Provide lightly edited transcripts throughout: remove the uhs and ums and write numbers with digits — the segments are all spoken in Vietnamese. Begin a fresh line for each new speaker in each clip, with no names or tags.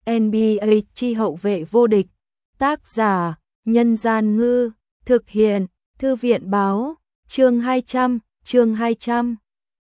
NBA chi hậu vệ vô địch. Tác giả: Nhân Gian Ngư. Thực hiện: Thư viện Báo. Chương 200.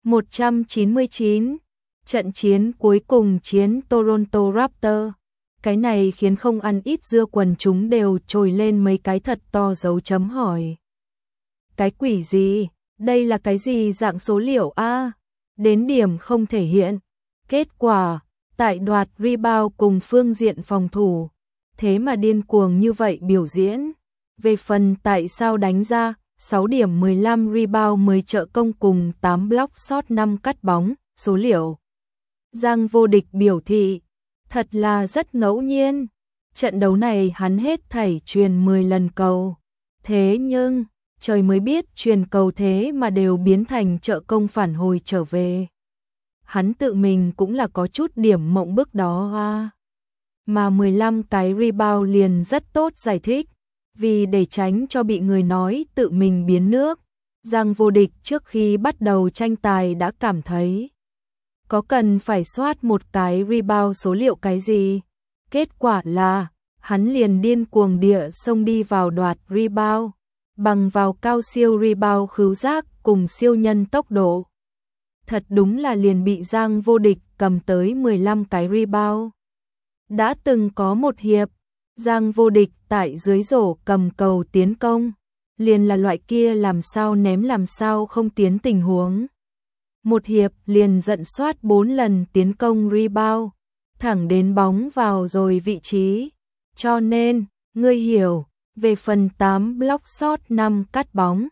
199. Trận chiến cuối cùng chiến Toronto Raptors. Cái này khiến không ăn ít dưa quần chúng đều trồi lên mấy cái thật to dấu chấm hỏi. Cái quỷ gì? Đây là cái gì dạng số liệu a? Đến điểm không thể hiện. Kết quả, tại đoạt rebound cùng phương diện phòng thủ, thế mà điên cuồng như vậy biểu diễn. Về phần tại sao đánh ra 6 điểm 15 rebound 10 trợ công cùng 8 block shot 5 cắt bóng, số liệu. Giang Vô Địch biểu thị, thật là rất ngẫu nhiên. Trận đấu này hắn hết thảy truyền 10 lần cầu. Thế nhưng, trời mới biết truyền cầu thế mà đều biến thành trợ công phản hồi trở về. Hắn tự mình cũng là có chút điểm mộng bức đó à. Mà 15 cái rebound liền rất tốt giải thích. Vì để tránh cho bị người nói tự mình biến nước, Giang Vô Địch trước khi bắt đầu tranh tài đã cảm thấy có cần phải soát một cái rebound số liệu cái gì. Kết quả là hắn liền điên cuồng địa xông đi vào đoạt rebound, bằng vào cao siêu rebound khứu giác cùng siêu nhân tốc độ. Thật đúng là liền bị Giang Vô Địch cầm tới 15 cái rebound. Đã từng có một hiệp, Giang Vô Địch tại dưới rổ cầm cầu tiến công, liền là loại kia làm sao ném làm sao không tiến tình huống. Một hiệp liền dẫn soát 4 lần tiến công rebound, thẳng đến bóng vào rồi vị trí. Cho nên, ngươi hiểu, về phần 8 block shot 5 cắt bóng,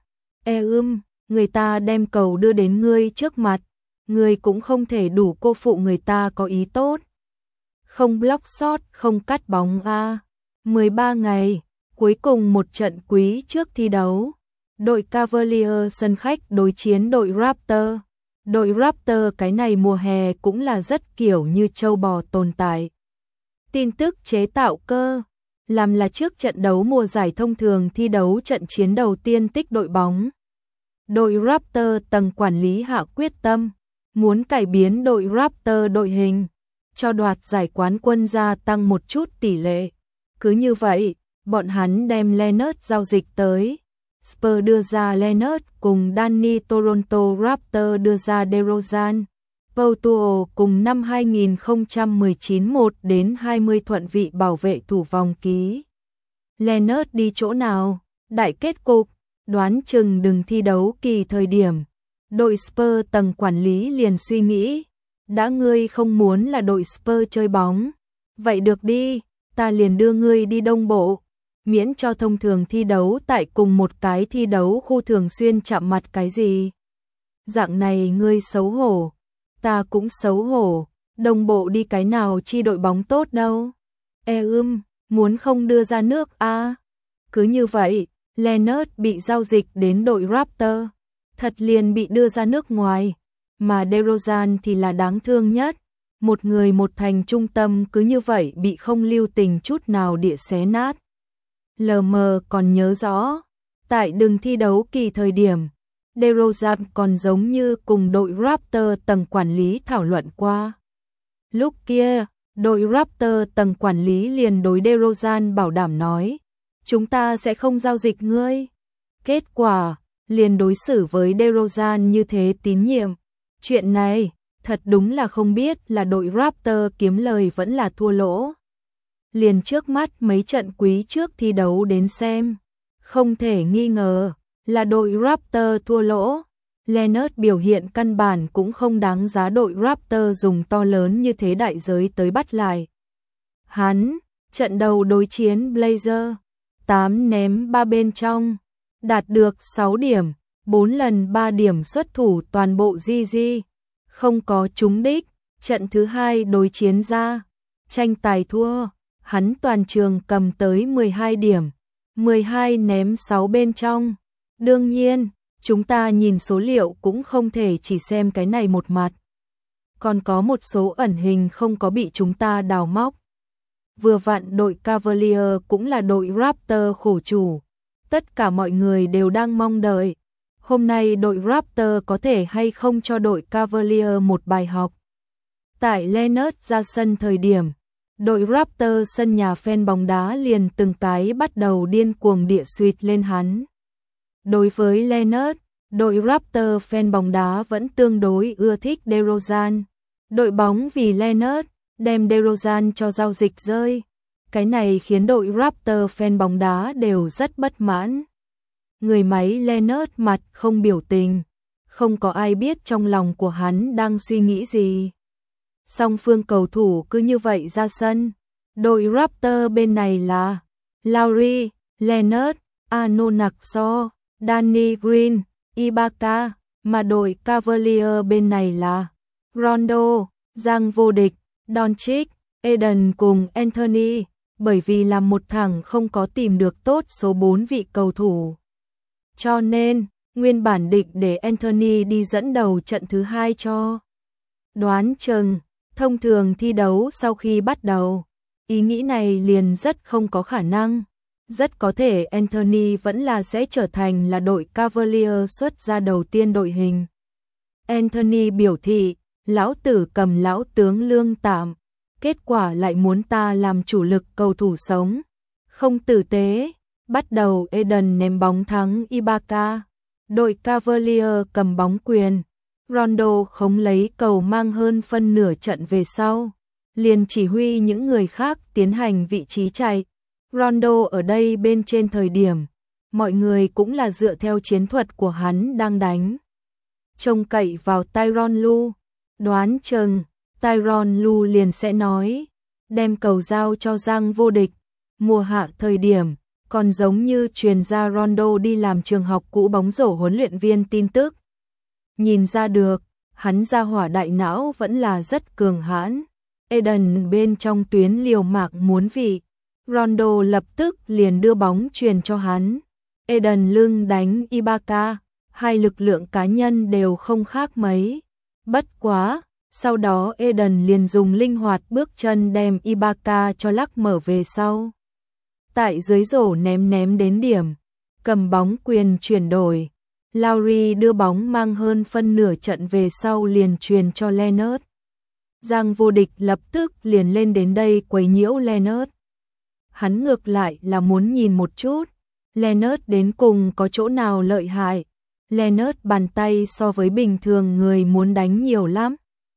người ta đem cầu đưa đến ngươi trước mặt, ngươi cũng không thể đủ cô phụ người ta có ý tốt. Không block shot, không cắt bóng a. 13 ngày, cuối cùng một trận quý trước thi đấu, đội Cavaliers sân khách đối chiến đội Raptors. Đội Raptors cái này mùa hè cũng là rất kiểu như trâu bò tồn tại. Tin tức chế tạo cơ, làm là trước trận đấu mùa giải thông thường thi đấu trận chiến đầu tiên tích đội bóng. Đội Raptors tầng quản lý hạ quyết tâm, muốn cải biến đội Raptors đội hình, cho đoạt giải quán quân gia tăng một chút tỷ lệ. Cứ như vậy, bọn hắn đem Leonard giao dịch tới. Spurs đưa ra Leonard cùng Danny, Toronto Raptors đưa ra DeRozan. Poutuo cùng năm 2019 1-20 thuận vị bảo vệ thủ vòng ký. Leonard đi chỗ nào? Đại kết cục, đoán chừng đừng thi đấu kỳ thời điểm. Đội Spurs tầng quản lý liền suy nghĩ, đã ngươi không muốn là đội Spurs chơi bóng, vậy được đi, ta liền đưa ngươi đi Đông Bộ, miễn cho thông thường thi đấu tại cùng một cái thi đấu khu thường xuyên chạm mặt cái gì. Dạng này ngươi xấu hổ, ta cũng xấu hổ, Đông Bộ đi cái nào chi đội bóng tốt đâu. Muốn không đưa ra nước a. Cứ như vậy, Leonard bị giao dịch đến đội Raptors, thật liền bị đưa ra nước ngoài, mà DeRozan thì là đáng thương nhất. Một người một thành trung tâm cứ như vậy bị không lưu tình chút nào địa xé nát. LM còn nhớ rõ, tại đường thi đấu kỳ thời điểm, DeRozan còn giống như cùng đội Raptors tầng quản lý thảo luận qua. Lúc kia, đội Raptors tầng quản lý liền đối DeRozan bảo đảm nói, chúng ta sẽ không giao dịch ngươi. Kết quả, liền đối xử với DeRozan như thế tín nhiệm. Chuyện này, thật đúng là không biết là đội Raptors kiếm lời vẫn là thua lỗ. Liền trước mắt mấy trận quý trước thi đấu đến xem, không thể nghi ngờ là đội Raptors thua lỗ. Leonard biểu hiện căn bản cũng không đáng giá đội Raptors dùng to lớn như thế đại giới tới bắt lại. Hắn, trận đầu đối chiến Blazers, 8 ném 3 bên trong, đạt được 6 điểm, 4 lần 3 điểm xuất thủ toàn bộ GG, không có trúng đích. Trận thứ hai đối chiến ra, tranh tài thua, hắn toàn trường cầm tới 12 điểm, 12 ném 6 bên trong. Đương nhiên, chúng ta nhìn số liệu cũng không thể chỉ xem cái này một mặt. Còn có một số ẩn hình không có bị chúng ta đào móc. Vừa vặn đội Cavaliers cũng là đội Raptors khổ chủ. Tất cả mọi người đều đang mong đợi. Hôm nay đội Raptors có thể hay không cho đội Cavaliers một bài học. Tại Leonard ra sân thời điểm, đội Raptor sân nhà fan bóng đá liền từng cái bắt đầu điên cuồng địa suýt lên hắn. Đối với Leonard, đội Raptor fan bóng đá vẫn tương đối ưa thích DeRozan. Đội bóng vì Leonard đem DeRozan cho giao dịch rơi. Cái này khiến đội Raptor fan bóng đá đều rất bất mãn. Người máy Leonard mặt không biểu tình, không có ai biết trong lòng của hắn đang suy nghĩ gì. Song phương cầu thủ cứ như vậy ra sân. Đội Raptor bên này là Lowry, Leonard, Anonaxo, Danny Green, Ibaka, mà đội Cavalier bên này là Rondo, Giang vô địch, Doncic, Eden cùng Anthony, bởi vì làm một thằng không có tìm được tốt số 4 vị cầu thủ. Cho nên, nguyên bản định để Anthony đi dẫn đầu trận thứ 2 cho. Đoán chừng, thông thường thi đấu sau khi bắt đầu, ý nghĩ này liền rất không có khả năng. Rất có thể Anthony vẫn là sẽ trở thành là đội Cavalier xuất ra đầu tiên đội hình. Anthony biểu thị, lão tử cầm lão tướng lương tạm, kết quả lại muốn ta làm chủ lực cầu thủ sống. Không tử tế, bắt đầu Eden ném bóng thắng Ibaka. Đội Cavalier cầm bóng quyền. Rondo khống lấy cầu mang hơn phân nửa trận về sau. Liền chỉ huy những người khác tiến hành vị trí chạy. Rondo ở đây bên trên thời điểm, mọi người cũng là dựa theo chiến thuật của hắn đang đánh. Trông cậy vào Tyronn Lue, đoán chừng Tyronn Lue liền sẽ nói, đem cầu giao cho Giang vô địch. Mùa hạ thời điểm, còn giống như truyền ra Rondo đi làm trường học cũ bóng rổ huấn luyện viên tin tức. Nhìn ra được, hắn ra hỏa đại não vẫn là rất cường hãn. Eden bên trong tuyến liều mạng muốn vị. Rondo lập tức liền đưa bóng truyền cho hắn. Eden lưng đánh Ibaka, hai lực lượng cá nhân đều không khác mấy. Bất quá, sau đó Eden liền dùng linh hoạt bước chân đem Ibaka cho lắc mở về sau. Tại dưới rổ ném đến điểm, cầm bóng quyền chuyển đổi. Lowry đưa bóng mang hơn phân nửa trận về sau liền truyền cho Leonard. Giang vô địch lập tức liền lên đến đây quấy nhiễu Leonard. Hắn ngược lại là muốn nhìn một chút, Leonard đến cùng có chỗ nào lợi hại. Leonard bàn tay so với bình thường người muốn đánh nhiều lắm.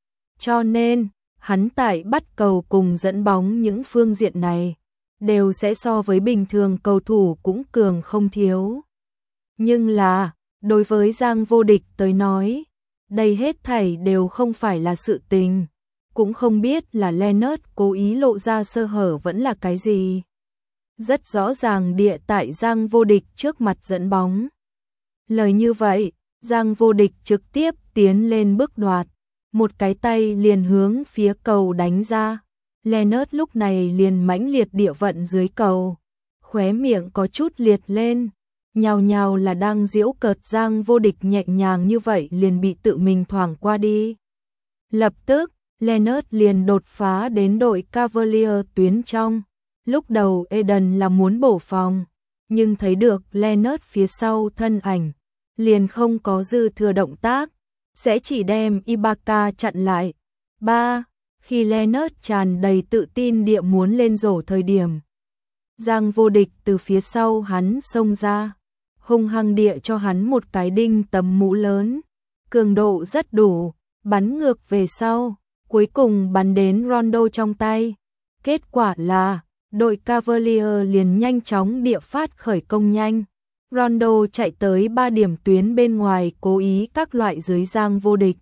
Cho nên, hắn tại bắt cầu cùng dẫn bóng những phương diện này, đều sẽ so với bình thường cầu thủ cũng cường không thiếu. Nhưng là, đối với Giang vô địch tới nói, đây hết thảy đều không phải là sự tình. Cũng không biết là Leonard cố ý lộ ra sơ hở vẫn là cái gì. Rất rõ ràng địa tại Giang vô địch trước mặt dẫn bóng. Lời như vậy, Giang vô địch trực tiếp tiến lên bước đoạt. Một cái tay liền hướng phía cầu đánh ra. Leonard lúc này liền mãnh liệt địa vận dưới cầu. Khóe miệng có chút liệt lên. Nhào nhào là đang giễu cợt Giang vô địch nhẹ nhàng như vậy liền bị tự mình thoảng qua đi. Lập tức, Leonard liền đột phá đến đội Cavalier tuyến trong. Lúc đầu Eden là muốn bổ phòng, nhưng thấy được Leonard phía sau thân ảnh, liền không có dư thừa động tác, sẽ chỉ đem Ibaka chặn lại. 3. Khi Leonard tràn đầy tự tin địa muốn lên rổ thời điểm, Giang vô địch từ phía sau hắn xông ra, hung hăng địa cho hắn một cái đinh tấm mũ lớn, cường độ rất đủ, bắn ngược về sau, cuối cùng bắn đến Rondo trong tay. Kết quả là đội Cavalier liền nhanh chóng địa phát khởi công nhanh. Rondo chạy tới 3 điểm tuyến bên ngoài cố ý các loại dưới Giang vô địch.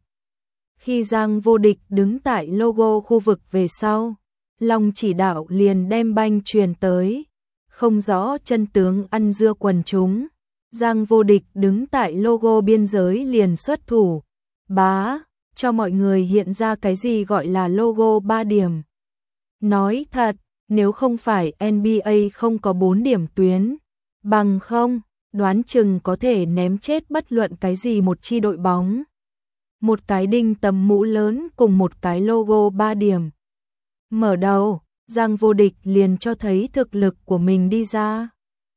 Khi Giang vô địch đứng tại logo khu vực về sau, Long chỉ đạo liền đem banh truyền tới. Không rõ chân tướng ăn dưa quần chúng. Giang vô địch đứng tại logo biên giới liền xuất thủ. Bá, cho mọi người hiện ra cái gì gọi là logo 3 điểm. Nói thật, nếu không phải NBA không có 4 điểm tuyến, bằng không, đoán chừng có thể ném chết bất luận cái gì một chi đội bóng. Một cái đinh tấm mũ lớn cùng một cái logo 3 điểm. Mở đầu, Giang vô địch liền cho thấy thực lực của mình đi ra.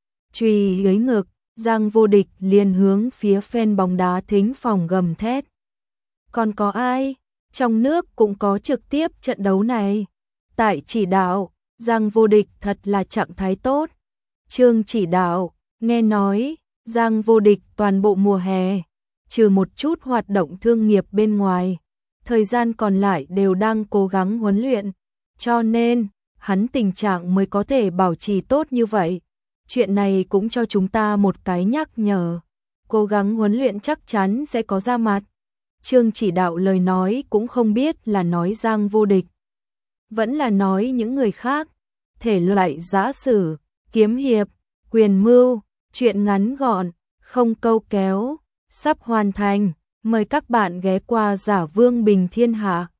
Chùy dưới ngực, Giang vô địch liền hướng phía fan bóng đá thính phòng gầm thét. Còn có ai? Trong nước cũng có trực tiếp trận đấu này. tại chỉ đạo, Giang Vô Địch thật là trạng thái tốt. Trương chỉ đạo, nghe nói, Giang Vô Địch toàn bộ mùa hè, trừ một chút hoạt động thương nghiệp bên ngoài, thời gian còn lại đều đang cố gắng huấn luyện, cho nên, hắn tình trạng mới có thể bảo trì tốt như vậy. Chuyện này cũng cho chúng ta một cái nhắc nhở, cố gắng huấn luyện chắc chắn sẽ có ra mặt. Trương chỉ đạo lời nói cũng không biết là nói Giang Vô Địch, vẫn là nói những người khác, thể loại giã sử, kiếm hiệp, quyền mưu, chuyện ngắn gọn, không câu kéo, sắp hoàn thành, mời các bạn ghé qua Giả Vương Bình Thiên Hạ.